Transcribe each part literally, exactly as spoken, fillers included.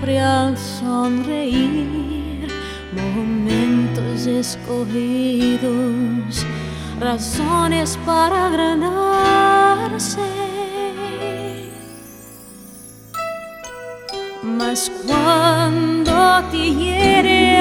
siempre al sonreír, momentos escogidos, razones para agrandarse. Mas cuando te hiere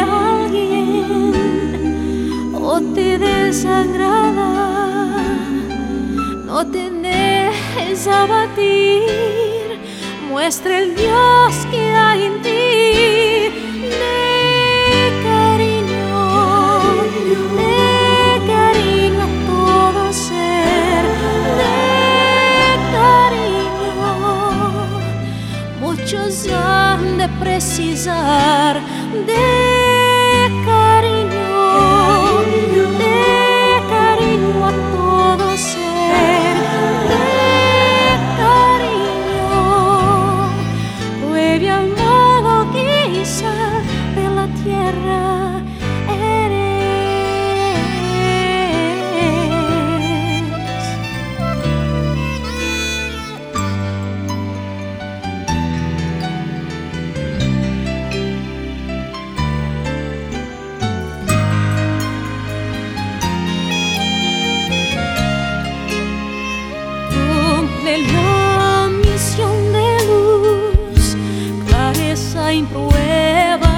alguien o te desagrada, no te dejes abatir, muestra el Dios que hay en ti. De cariño, de cariño a todo ser, de cariño. Muchos han de precisar de cariño, de cariño a todo ser, de cariño. Llueve al modo quizá de la tierra eres. Cumple la misión de luz, clareza en prueba.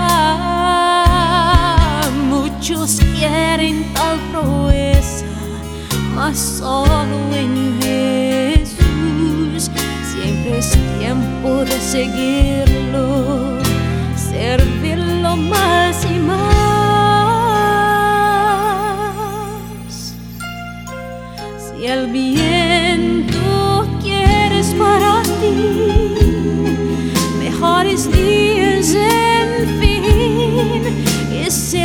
Muchos quieren tal proeza, mas solo en Jesús. Siempre es tiempo de seguirlo, servirlo más y más. Si el viento quieres para ti mejores días, en fin, ese